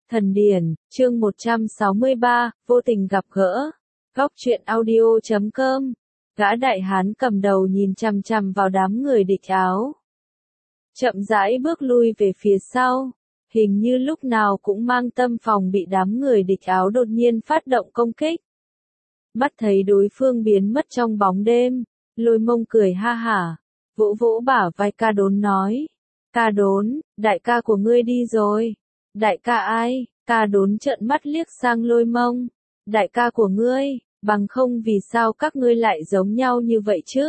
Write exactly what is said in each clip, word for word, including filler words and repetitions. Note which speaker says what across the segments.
Speaker 1: Thần Điển, chương một trăm sáu mươi ba, vô tình gặp gỡ. Góc truyện audio chấm com. Gã đại hán cầm đầu nhìn chằm chằm vào đám người địch áo. Chậm rãi bước lui về phía sau, hình như lúc nào cũng mang tâm phòng bị đám người địch áo đột nhiên phát động công kích. Mắt thấy đối phương biến mất trong bóng đêm, Lôi Mông cười ha hả, vỗ vỗ bả vai Ca Đốn nói. Ca Đốn, đại ca của ngươi đi rồi. Đại ca ai? Ca Đốn trợn mắt liếc sang Lôi Mông. Đại ca của ngươi, bằng không vì sao các ngươi lại giống nhau như vậy chứ?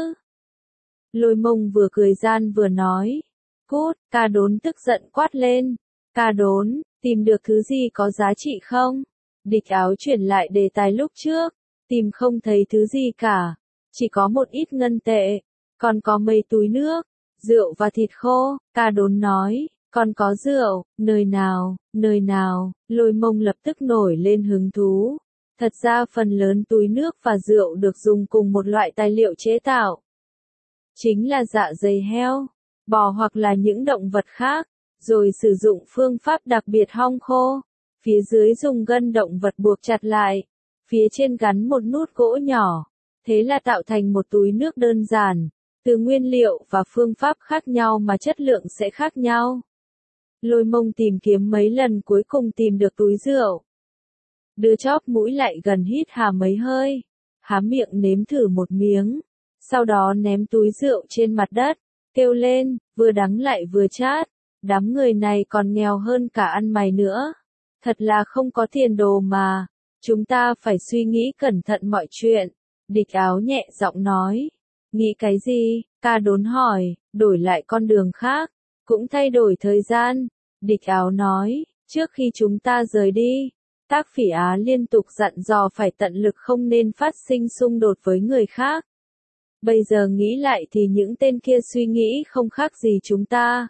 Speaker 1: Lôi Mông vừa cười gian vừa nói. Cút, Ca Đốn tức giận quát lên. Ca Đốn, tìm được thứ gì có giá trị không? Địch áo chuyển lại đề tài lúc trước. Tìm không thấy thứ gì cả. Chỉ có một ít ngân tệ. Còn có mấy túi nước, rượu và thịt khô. Ca Đốn nói. Còn có rượu, nơi nào, nơi nào, Lôi Mông lập tức nổi lên hứng thú. Thật ra phần lớn túi nước và rượu được dùng cùng một loại tài liệu chế tạo. Chính là dạ dày heo, bò hoặc là những động vật khác, rồi sử dụng phương pháp đặc biệt hong khô. Phía dưới dùng gân động vật buộc chặt lại, phía trên gắn một nút gỗ nhỏ. Thế là tạo thành một túi nước đơn giản, từ nguyên liệu và phương pháp khác nhau mà chất lượng sẽ khác nhau. Lôi Mông tìm kiếm mấy lần cuối cùng tìm được túi rượu. Đưa chóp mũi lại gần hít hà mấy hơi, há miệng nếm thử một miếng, sau đó ném túi rượu trên mặt đất, kêu lên, vừa đắng lại vừa chát, đám người này còn nghèo hơn cả ăn mày nữa. Thật là không có tiền đồ mà, chúng ta phải suy nghĩ cẩn thận mọi chuyện. Địch áo nhẹ giọng nói. Nghĩ cái gì? Ca Đốn hỏi, đổi lại con đường khác. Cũng thay đổi thời gian, địch áo nói, trước khi chúng ta rời đi, Tác Phỉ Á liên tục dặn dò phải tận lực không nên phát sinh xung đột với người khác. Bây giờ nghĩ lại thì những tên kia suy nghĩ không khác gì chúng ta.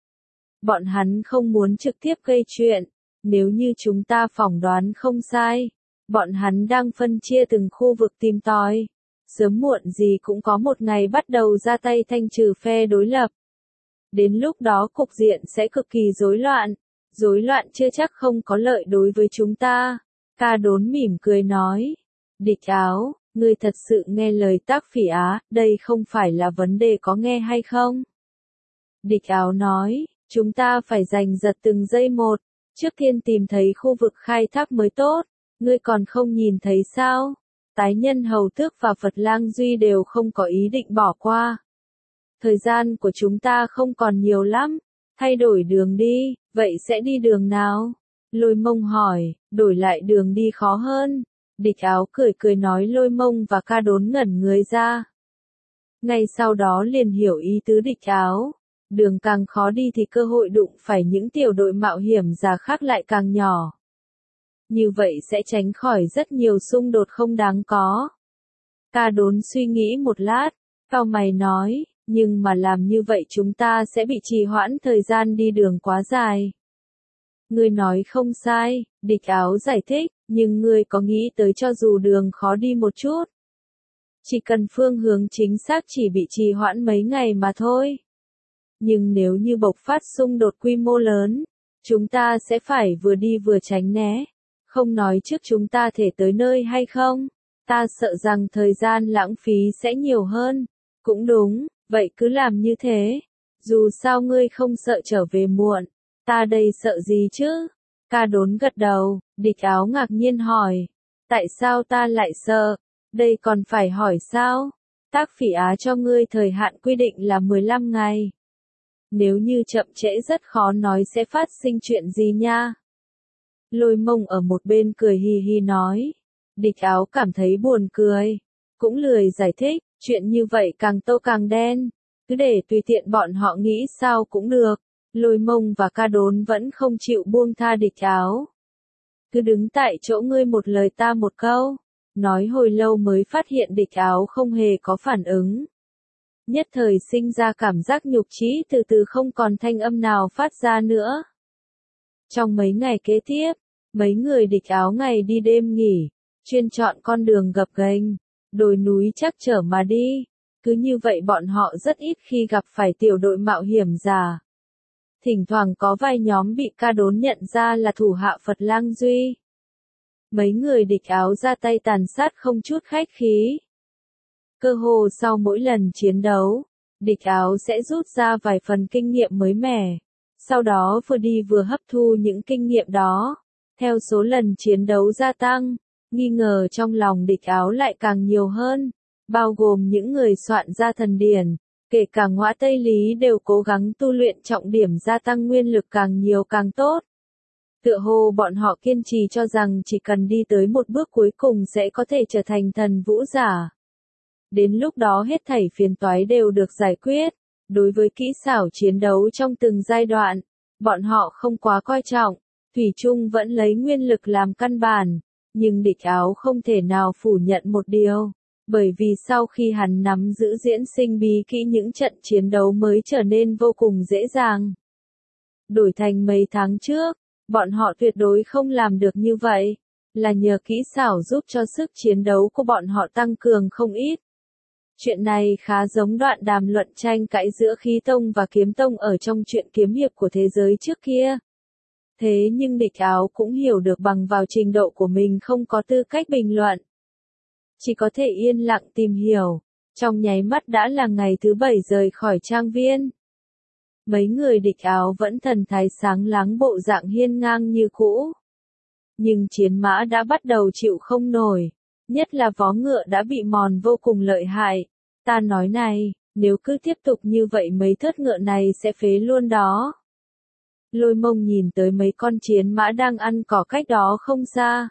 Speaker 1: Bọn hắn không muốn trực tiếp gây chuyện, nếu như chúng ta phỏng đoán không sai, bọn hắn đang phân chia từng khu vực tìm tòi. Sớm muộn gì cũng có một ngày bắt đầu ra tay thanh trừ phe đối lập. Đến lúc đó cục diện sẽ cực kỳ rối loạn, rối loạn chưa chắc không có lợi đối với chúng ta. Ca Đốn mỉm cười nói, địch áo, ngươi thật sự nghe lời Tác Phỉ Á, đây không phải là vấn đề có nghe hay không? Địch áo nói, chúng ta phải giành giật từng giây một, trước tiên tìm thấy khu vực khai thác mới tốt, ngươi còn không nhìn thấy sao? Tái Nhân Hầu Tước và Phật Lang Duy đều không có ý định bỏ qua. Thời gian của chúng ta không còn nhiều lắm, thay đổi đường đi, vậy sẽ đi đường nào? Lôi Mông hỏi, đổi lại đường đi khó hơn. Địch áo cười cười nói. Lôi Mông và Ca Đốn ngẩn người ra. Ngay sau đó liền hiểu ý tứ địch áo. Đường càng khó đi thì cơ hội đụng phải những tiểu đội mạo hiểm giả khác lại càng nhỏ. Như vậy sẽ tránh khỏi rất nhiều xung đột không đáng có. Ca Đốn suy nghĩ một lát, cau mày nói, nhưng mà làm như vậy chúng ta sẽ bị trì hoãn thời gian đi đường quá dài. Ngươi nói không sai, địch áo giải thích, nhưng ngươi có nghĩ tới cho dù đường khó đi một chút. Chỉ cần phương hướng chính xác chỉ bị trì hoãn mấy ngày mà thôi. Nhưng nếu như bộc phát xung đột quy mô lớn, chúng ta sẽ phải vừa đi vừa tránh né. Không nói trước chúng ta thể tới nơi hay không, ta sợ rằng thời gian lãng phí sẽ nhiều hơn. Cũng đúng, vậy cứ làm như thế. Dù sao ngươi không sợ trở về muộn, ta đây sợ gì chứ? Ca Đốn gật đầu, địch áo ngạc nhiên hỏi. Tại sao ta lại sợ? Đây còn phải hỏi sao? Tác Phỉ Á cho ngươi thời hạn quy định là mười lăm ngày. Nếu như chậm trễ rất khó nói sẽ phát sinh chuyện gì nha. Lôi Mông ở một bên cười hi hi nói. Địch áo cảm thấy buồn cười. Cũng lười giải thích, chuyện như vậy càng tô càng đen. Cứ để tùy tiện bọn họ nghĩ sao cũng được. Lôi Mông và Ca Đốn vẫn không chịu buông tha địch áo. Cứ đứng tại chỗ ngươi một lời ta một câu. Nói hồi lâu mới phát hiện địch áo không hề có phản ứng. Nhất thời sinh ra cảm giác nhục trí, từ từ không còn thanh âm nào phát ra nữa. Trong mấy ngày kế tiếp, mấy người địch áo ngày đi đêm nghỉ, chuyên chọn con đường gập ghềnh, đồi núi chắc trở mà đi. Cứ như vậy bọn họ rất ít khi gặp phải tiểu đội mạo hiểm giả. Thỉnh thoảng có vài nhóm bị ca đốn nhận ra là thủ hạ Phật Lang Duy. Mấy người địch áo ra tay tàn sát không chút khách khí. Cơ hồ sau mỗi lần chiến đấu, địch áo sẽ rút ra vài phần kinh nghiệm mới mẻ. Sau đó vừa đi vừa hấp thu những kinh nghiệm đó. Theo số lần chiến đấu gia tăng, nghi ngờ trong lòng địch áo lại càng nhiều hơn. Bao gồm những người soạn ra thần điển, kể cả Ngõa Tây Lý đều cố gắng tu luyện trọng điểm gia tăng nguyên lực càng nhiều càng tốt. Tựa hồ bọn họ kiên trì cho rằng chỉ cần đi tới một bước cuối cùng sẽ có thể trở thành thần vũ giả. Đến lúc đó hết thảy phiền toái đều được giải quyết. Đối với kỹ xảo chiến đấu trong từng giai đoạn, bọn họ không quá coi trọng, thủy chung vẫn lấy nguyên lực làm căn bản, nhưng địch áo không thể nào phủ nhận một điều, bởi vì sau khi hắn nắm giữ diễn sinh bí kỹ những trận chiến đấu mới trở nên vô cùng dễ dàng. Đổi thành mấy tháng trước, bọn họ tuyệt đối không làm được như vậy, là nhờ kỹ xảo giúp cho sức chiến đấu của bọn họ tăng cường không ít. Chuyện này khá giống đoạn đàm luận tranh cãi giữa khí tông và kiếm tông ở trong chuyện kiếm hiệp của thế giới trước kia. Thế nhưng địch áo cũng hiểu được bằng vào trình độ của mình không có tư cách bình luận. Chỉ có thể yên lặng tìm hiểu. Trong nháy mắt đã là ngày thứ bảy rời khỏi trang viên. Mấy người địch áo vẫn thần thái sáng láng bộ dạng hiên ngang như cũ. Nhưng chiến mã đã bắt đầu chịu không nổi. Nhất là vó ngựa đã bị mòn vô cùng lợi hại. Ta nói này, nếu cứ tiếp tục như vậy mấy thớt ngựa này sẽ phế luôn đó. Lôi Mông nhìn tới mấy con chiến mã đang ăn cỏ cách đó không xa.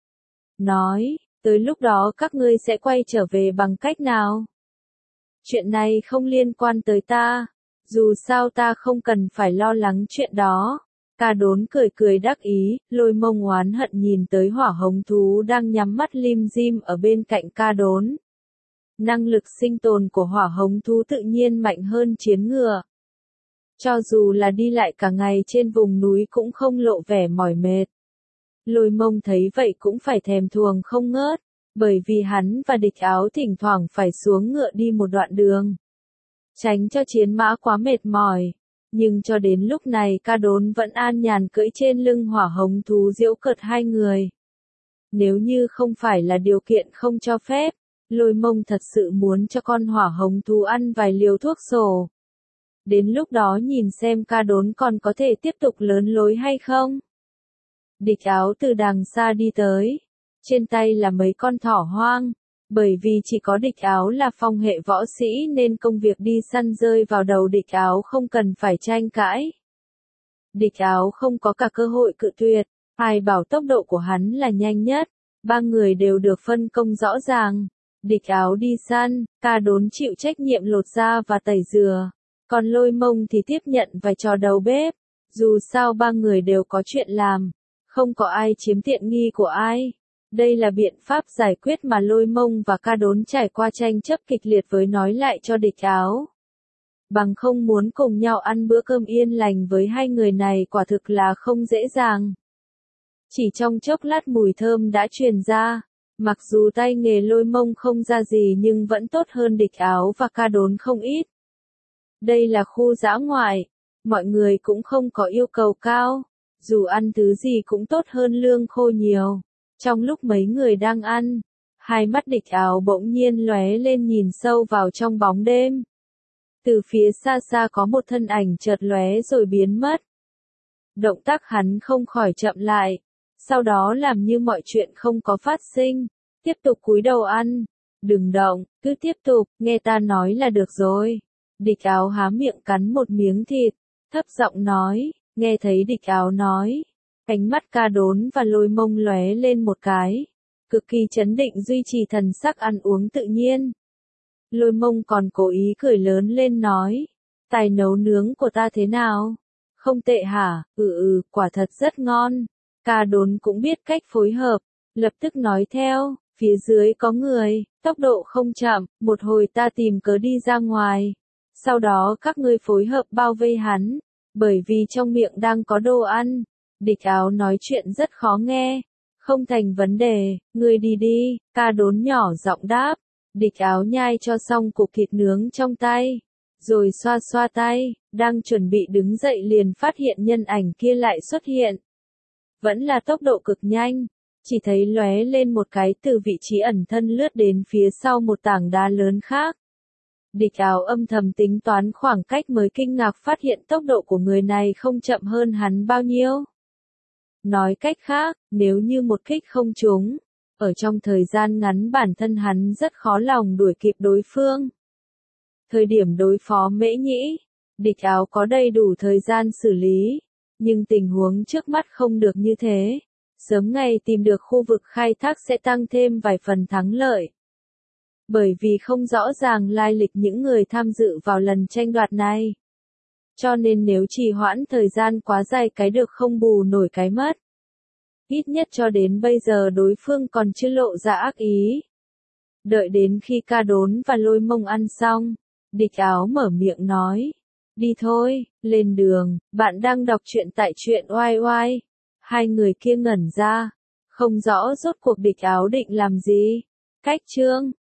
Speaker 1: Nói, tới lúc đó các ngươi sẽ quay trở về bằng cách nào? Chuyện này không liên quan tới ta, dù sao ta không cần phải lo lắng chuyện đó. Ca Đốn cười cười đắc ý, Lôi Mông oán hận nhìn tới hỏa hống thú đang nhắm mắt lim dim ở bên cạnh Ca Đốn. Năng lực sinh tồn của hỏa hống thú tự nhiên mạnh hơn chiến ngựa. Cho dù là đi lại cả ngày trên vùng núi cũng không lộ vẻ mỏi mệt. Lôi Mông thấy vậy cũng phải thèm thuồng không ngớt, bởi vì hắn và địch áo thỉnh thoảng phải xuống ngựa đi một đoạn đường. Tránh cho chiến mã quá mệt mỏi. Nhưng cho đến lúc này Ca Đốn vẫn an nhàn cưỡi trên lưng hỏa hống thú giễu cợt hai người. Nếu như không phải là điều kiện không cho phép, Lôi Mông thật sự muốn cho con hỏa hống thú ăn vài liều thuốc sổ. Đến lúc đó nhìn xem Ca Đốn còn có thể tiếp tục lớn lối hay không. Địch áo từ đằng xa đi tới. Trên tay là mấy con thỏ hoang. Bởi vì chỉ có địch áo là phong hệ võ sĩ nên công việc đi săn rơi vào đầu địch áo không cần phải tranh cãi. Địch áo không có cả cơ hội cự tuyệt. Ai bảo tốc độ của hắn là nhanh nhất. Ba người đều được phân công rõ ràng. Địch áo đi săn, Ca Đốn chịu trách nhiệm lột da và tẩy dừa. Còn Lôi Mông thì tiếp nhận vai trò đầu bếp. Dù sao ba người đều có chuyện làm. Không có ai chiếm tiện nghi của ai. Đây là biện pháp giải quyết mà Lôi Mông và Ca Đốn trải qua tranh chấp kịch liệt với nói lại cho địch áo. Bằng không muốn cùng nhau ăn bữa cơm yên lành với hai người này quả thực là không dễ dàng. Chỉ trong chốc lát mùi thơm đã truyền ra. Mặc dù tay nghề Lôi Mông không ra gì nhưng vẫn tốt hơn địch áo và Ca Đốn không ít. Đây là khu dã ngoại. Mọi người cũng không có yêu cầu cao. Dù ăn thứ gì cũng tốt hơn lương khô nhiều. Trong lúc mấy người đang ăn, hai mắt địch áo bỗng nhiên lóe lên nhìn sâu vào trong bóng đêm. Từ phía xa xa có một thân ảnh chợt lóe rồi biến mất. Động tác hắn không khỏi chậm lại, sau đó làm như mọi chuyện không có phát sinh, tiếp tục cúi đầu ăn. Đừng động, cứ tiếp tục, nghe ta nói là được rồi. Địch áo há miệng cắn một miếng thịt, thấp giọng nói, nghe thấy địch áo nói. Ánh mắt Ca Đốn và Lôi Mông lóe lên một cái. Cực kỳ chấn định duy trì thần sắc ăn uống tự nhiên. Lôi Mông còn cố ý cười lớn lên nói. Tài nấu nướng của ta thế nào? Không tệ hả? Ừ ừ, quả thật rất ngon. Ca Đốn cũng biết cách phối hợp. Lập tức nói theo, phía dưới có người, tốc độ không chậm, một hồi ta tìm cớ đi ra ngoài. Sau đó các ngươi phối hợp bao vây hắn. Bởi vì trong miệng đang có đồ ăn. Địch áo nói chuyện rất khó nghe. Không thành vấn đề, ngươi đi đi, Ca Đốn nhỏ giọng đáp. Địch áo nhai cho xong cục thịt nướng trong tay. rồi xoa xoa tay, đang chuẩn bị đứng dậy liền phát hiện nhân ảnh kia lại xuất hiện. Vẫn là tốc độ cực nhanh, chỉ thấy lóe lên một cái từ vị trí ẩn thân lướt đến phía sau một tảng đá lớn khác. Địch Áo âm thầm tính toán khoảng cách mới kinh ngạc phát hiện tốc độ của người này không chậm hơn hắn bao nhiêu. Nói cách khác, nếu như một kích không trúng, ở trong thời gian ngắn bản thân hắn rất khó lòng đuổi kịp đối phương. Thời điểm đối phó Mễ Nhĩ, Địch Áo có đầy đủ thời gian xử lý, nhưng tình huống trước mắt không được như thế. Sớm ngày tìm được khu vực khai thác sẽ tăng thêm vài phần thắng lợi. Bởi vì không rõ ràng lai lịch những người tham dự vào lần tranh đoạt này. Cho nên nếu trì hoãn thời gian quá dài cái được không bù nổi cái mất. Ít nhất cho đến bây giờ đối phương còn chưa lộ ra ác ý. Đợi đến khi Ca Đốn và Lôi Mông ăn xong, Địch Áo mở miệng nói. Đi thôi, lên đường, bạn đang đọc truyện tại truyện oai oai. Hai người kia ngẩn ra, không rõ rốt cuộc Địch Áo định làm gì. Cách chương